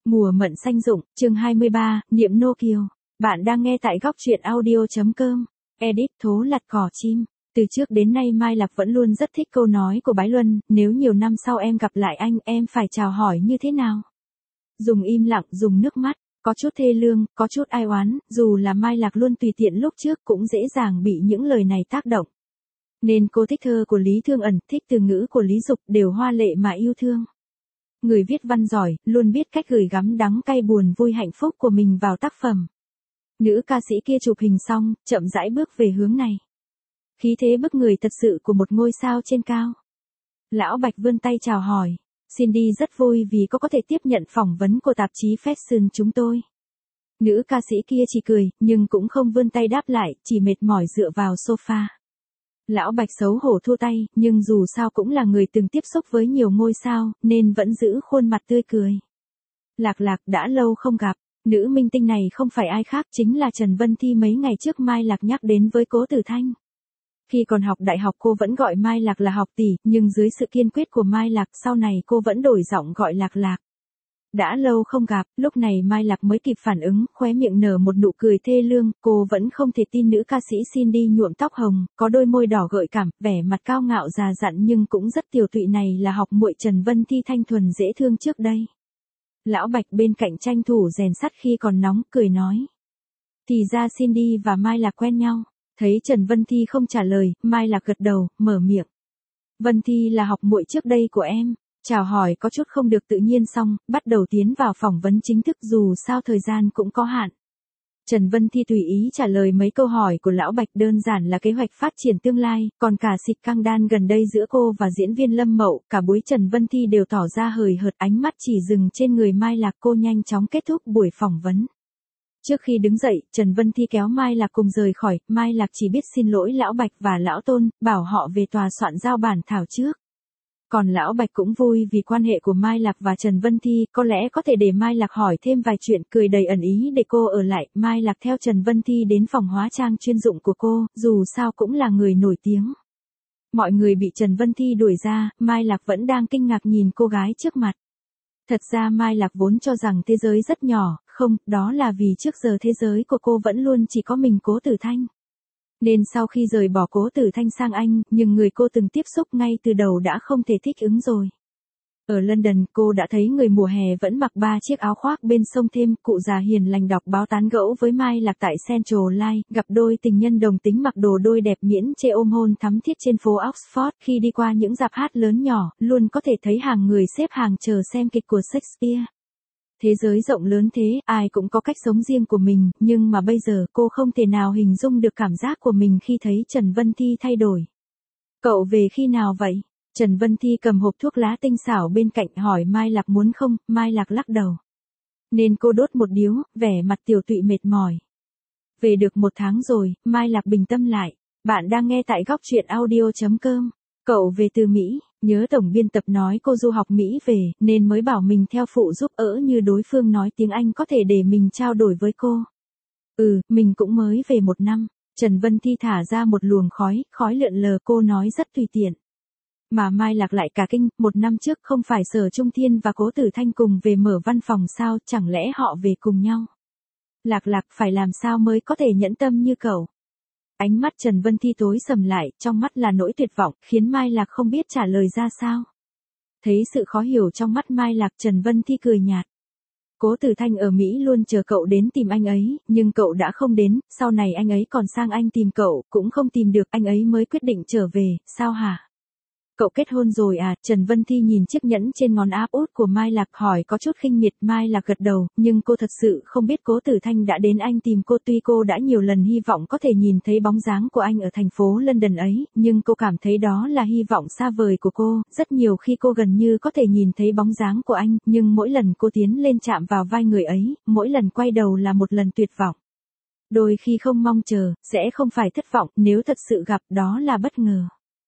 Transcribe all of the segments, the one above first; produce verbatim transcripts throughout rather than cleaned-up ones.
Mùa mận xanh rụng, chương hai mươi ba, Niệm Nô Kiều. Bạn đang nghe tại góc truyện audio.com. Edit Thố Lặt Cỏ Chim. Từ trước đến nay Mai Lạc vẫn luôn rất thích câu nói của Bái Luân, nếu nhiều năm sau em gặp lại anh, em phải chào hỏi như thế nào? Dùng im lặng, dùng nước mắt, có chút thê lương, có chút ai oán, dù là Mai Lạc luôn tùy tiện lúc trước cũng dễ dàng bị những lời này tác động. Nên cô thích thơ của Lý Thương Ẩn, thích từ ngữ của Lý Dục, đều hoa lệ mà yêu thương. Người viết văn giỏi, luôn biết cách gửi gắm đắng cay buồn vui hạnh phúc của mình vào tác phẩm. Nữ ca sĩ kia chụp hình xong, chậm rãi bước về hướng này. Khí thế bức người thật sự của một ngôi sao trên cao. Lão Bạch vươn tay chào hỏi. Cindy rất vui vì có có thể tiếp nhận phỏng vấn của tạp chí Fashion chúng tôi. Nữ ca sĩ kia chỉ cười, nhưng cũng không vươn tay đáp lại, chỉ mệt mỏi dựa vào sofa. Lão Bạch xấu hổ thua tay, nhưng dù sao cũng là người từng tiếp xúc với nhiều ngôi sao, nên vẫn giữ khuôn mặt tươi cười. Lạc Lạc đã lâu không gặp, nữ minh tinh này không phải ai khác chính là Trần Vân Thi mấy ngày trước Mai Lạc nhắc đến với Cố Tử Thanh. Khi còn học đại học cô vẫn gọi Mai Lạc là học tỷ, nhưng dưới sự kiên quyết của Mai Lạc sau này cô vẫn đổi giọng gọi Lạc Lạc. Đã lâu không gặp, lúc này Mai Lạc mới kịp phản ứng, khóe miệng nở một nụ cười thê lương, cô vẫn không thể tin nữ ca sĩ Cindy nhuộm tóc hồng, có đôi môi đỏ gợi cảm, vẻ mặt cao ngạo già dặn nhưng cũng rất tiều tụy này là học muội Trần Vân Thi thanh thuần dễ thương trước đây. Lão Bạch bên cạnh tranh thủ rèn sắt khi còn nóng, cười nói. Thì ra Cindy và Mai Lạc quen nhau, thấy Trần Vân Thi không trả lời, Mai Lạc gật đầu, mở miệng. Vân Thi là học muội trước đây của em. Chào hỏi có chút không được tự nhiên xong, bắt đầu tiến vào phỏng vấn chính thức dù sao thời gian cũng có hạn. Trần Vân Thi tùy ý trả lời mấy câu hỏi của Lão Bạch đơn giản là kế hoạch phát triển tương lai, còn cả xịt căng đan gần đây giữa cô và diễn viên Lâm Mậu, cả buổi Trần Vân Thi đều tỏ ra hời hợt, ánh mắt chỉ dừng trên người Mai Lạc. Cô nhanh chóng kết thúc buổi phỏng vấn. Trước khi đứng dậy, Trần Vân Thi kéo Mai Lạc cùng rời khỏi, Mai Lạc chỉ biết xin lỗi Lão Bạch và Lão Tôn, bảo họ về tòa soạn giao bản thảo trước. Còn Lão Bạch cũng vui vì quan hệ của Mai Lạc và Trần Vân Thi, có lẽ có thể để Mai Lạc hỏi thêm vài chuyện, cười đầy ẩn ý để cô ở lại. Mai Lạc theo Trần Vân Thi đến phòng hóa trang chuyên dụng của cô, dù sao cũng là người nổi tiếng. Mọi người bị Trần Vân Thi đuổi ra, Mai Lạc vẫn đang kinh ngạc nhìn cô gái trước mặt. Thật ra Mai Lạc vốn cho rằng thế giới rất nhỏ, không, đó là vì trước giờ thế giới của cô vẫn luôn chỉ có mình Cố Tử Thanh. Nên sau khi rời bỏ Cố Tử Thanh sang Anh, nhưng người cô từng tiếp xúc ngay từ đầu đã không thể thích ứng rồi. Ở London, cô đã thấy người mùa hè vẫn mặc ba chiếc áo khoác bên sông Thêm, cụ già hiền lành đọc báo tán gẫu với Mai Lạc tại Central Line, gặp đôi tình nhân đồng tính mặc đồ đôi đẹp miễn chê ôm hôn thắm thiết trên phố Oxford. Khi đi qua những rạp hát lớn nhỏ, luôn có thể thấy hàng người xếp hàng chờ xem kịch của Shakespeare. Thế giới rộng lớn thế, ai cũng có cách sống riêng của mình, nhưng mà bây giờ cô không thể nào hình dung được cảm giác của mình khi thấy Trần Vân Thi thay đổi. Cậu về khi nào vậy? Trần Vân Thi cầm hộp thuốc lá tinh xảo bên cạnh hỏi Mai Lạc muốn không, Mai Lạc lắc đầu. Nên cô đốt một điếu, vẻ mặt tiều tụy mệt mỏi. Về được một tháng rồi, Mai Lạc bình tâm lại. Bạn đang nghe tại góc truyện audio.com. Cậu về từ Mỹ, nhớ tổng biên tập nói cô du học Mỹ về, nên mới bảo mình theo phụ giúp ỡ như đối phương nói tiếng Anh có thể để mình trao đổi với cô. Ừ, mình cũng mới về một năm. Trần Vân Thi thả ra một luồng khói, khói lượn lờ, cô nói rất tùy tiện. Mà Mai Lạc lại cả kinh, một năm trước không phải Sở Trung Thiên và Cố Tử Thanh cùng về mở văn phòng sao, chẳng lẽ họ về cùng nhau? Lạc Lạc phải làm sao mới có thể nhẫn tâm như cậu? Ánh mắt Trần Vân Thi tối sầm lại, trong mắt là nỗi tuyệt vọng, khiến Mai Lạc không biết trả lời ra sao. Thấy sự khó hiểu trong mắt Mai Lạc, Trần Vân Thi cười nhạt. Cố Tử Thanh ở Mỹ luôn chờ cậu đến tìm anh ấy, nhưng cậu đã không đến, sau này anh ấy còn sang Anh tìm cậu, cũng không tìm được, anh ấy mới quyết định trở về, sao hả? Cậu kết hôn rồi à? Trần Vân Thi nhìn chiếc nhẫn trên ngón áp út của Mai Lạc hỏi có chút khinh miệt. Mai Lạc gật đầu, nhưng cô thật sự không biết Cố Tử Thanh đã đến Anh tìm cô. Tuy cô đã nhiều lần hy vọng có thể nhìn thấy bóng dáng của anh ở thành phố London ấy, nhưng cô cảm thấy đó là hy vọng xa vời của cô. Rất nhiều khi cô gần như có thể nhìn thấy bóng dáng của anh, nhưng mỗi lần cô tiến lên chạm vào vai người ấy, mỗi lần quay đầu là một lần tuyệt vọng. Đôi khi không mong chờ, sẽ không phải thất vọng, nếu thật sự gặp đó là bất ngờ.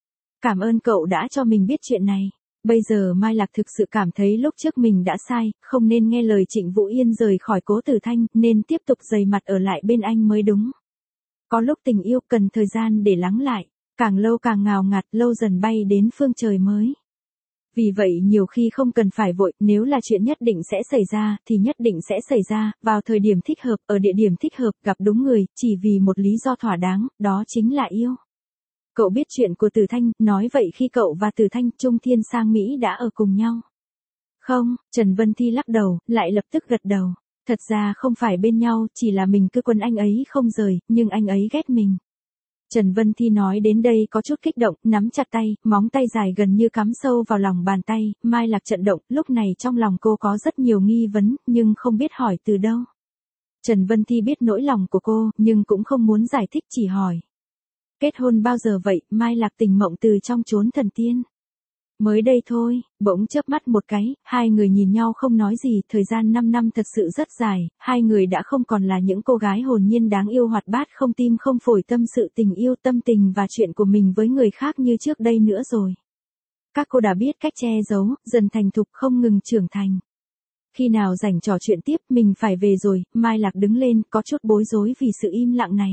Cảm ơn cậu đã cho mình biết chuyện này. Bây giờ Mai Lạc thực sự cảm thấy lúc trước mình đã sai, không nên nghe lời Trịnh Vũ Yên rời khỏi Cố Tử Thanh, nên tiếp tục dày mặt ở lại bên anh mới đúng. Có lúc tình yêu cần thời gian để lắng lại, càng lâu càng ngào ngạt, lâu dần bay đến phương trời mới. Vì vậy nhiều khi không cần phải vội, nếu là chuyện nhất định sẽ xảy ra, thì nhất định sẽ xảy ra, vào thời điểm thích hợp, ở địa điểm thích hợp, gặp đúng người, chỉ vì một lý do thỏa đáng, đó chính là yêu. Cậu biết chuyện của Từ Thanh, nói vậy khi cậu và Từ Thanh, Trung Thiên sang Mỹ đã ở cùng nhau. Không, Trần Vân Thi lắc đầu, lại lập tức gật đầu. Thật ra không phải bên nhau, chỉ là mình cứ quấn anh ấy không rời, nhưng anh ấy ghét mình. Trần Vân Thi nói đến đây có chút kích động, nắm chặt tay, móng tay dài gần như cắm sâu vào lòng bàn tay, Mai Lạc trận động, lúc này trong lòng cô có rất nhiều nghi vấn, nhưng không biết hỏi từ đâu. Trần Vân Thi biết nỗi lòng của cô, nhưng cũng không muốn giải thích, chỉ hỏi. Kết hôn bao giờ vậy? Mai Lạc tỉnh mộng từ trong chốn thần tiên. Mới đây thôi, bỗng chớp mắt một cái, hai người nhìn nhau không nói gì, thời gian năm năm thật sự rất dài, hai người đã không còn là những cô gái hồn nhiên đáng yêu hoạt bát không tim không phổi tâm sự tình yêu tâm tình và chuyện của mình với người khác như trước đây nữa rồi. Các cô đã biết cách che giấu, dần thành thục không ngừng trưởng thành. Khi nào rảnh trò chuyện tiếp mình phải về rồi, Mai Lạc đứng lên có chút bối rối vì sự im lặng này.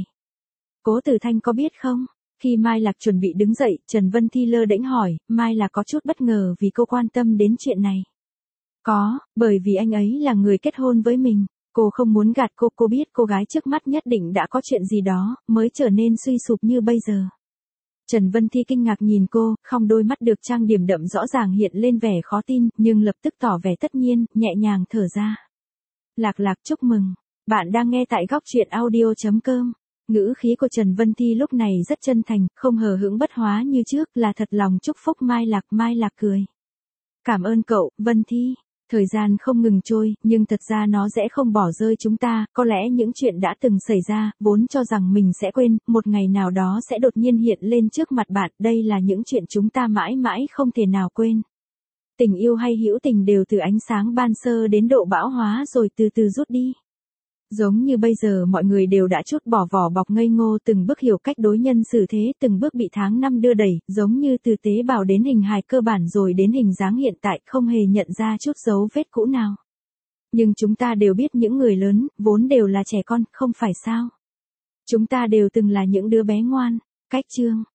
Cố Tử Thanh có biết không? Khi Mai Lạc chuẩn bị đứng dậy, Trần Vân Thi lơ đễnh hỏi, Mai Lạc có chút bất ngờ vì cô quan tâm đến chuyện này. Có, bởi vì anh ấy là người kết hôn với mình. Cô không muốn gạt cô, cô biết cô gái trước mắt nhất định đã có chuyện gì đó, mới trở nên suy sụp như bây giờ. Trần Vân Thi kinh ngạc nhìn cô, không đôi mắt được trang điểm đậm rõ ràng hiện lên vẻ khó tin, nhưng lập tức tỏ vẻ tất nhiên, nhẹ nhàng thở ra. Lạc Lạc chúc mừng, bạn đang nghe tại góc truyện audio chấm com. Ngữ khí của Trần Vân Thi lúc này rất chân thành, không hờ hững bất hóa như trước, là thật lòng chúc phúc Mai Lạc. Mai Lạc cười. Cảm ơn cậu, Vân Thi. Thời gian không ngừng trôi, nhưng thật ra nó sẽ không bỏ rơi chúng ta, có lẽ những chuyện đã từng xảy ra, vốn cho rằng mình sẽ quên, một ngày nào đó sẽ đột nhiên hiện lên trước mặt bạn, đây là những chuyện chúng ta mãi mãi không thể nào quên. Tình yêu hay hữu tình đều từ ánh sáng ban sơ đến độ bão hóa rồi từ từ rút đi. Giống như bây giờ mọi người đều đã chút bỏ vỏ bọc ngây ngô, từng bước hiểu cách đối nhân xử thế, từng bước bị tháng năm đưa đẩy, giống như từ tế bào đến hình hài cơ bản rồi đến hình dáng hiện tại, không hề nhận ra chút dấu vết cũ nào. Nhưng chúng ta đều biết những người lớn, vốn đều là trẻ con, không phải sao? Chúng ta đều từng là những đứa bé ngoan. Cách chương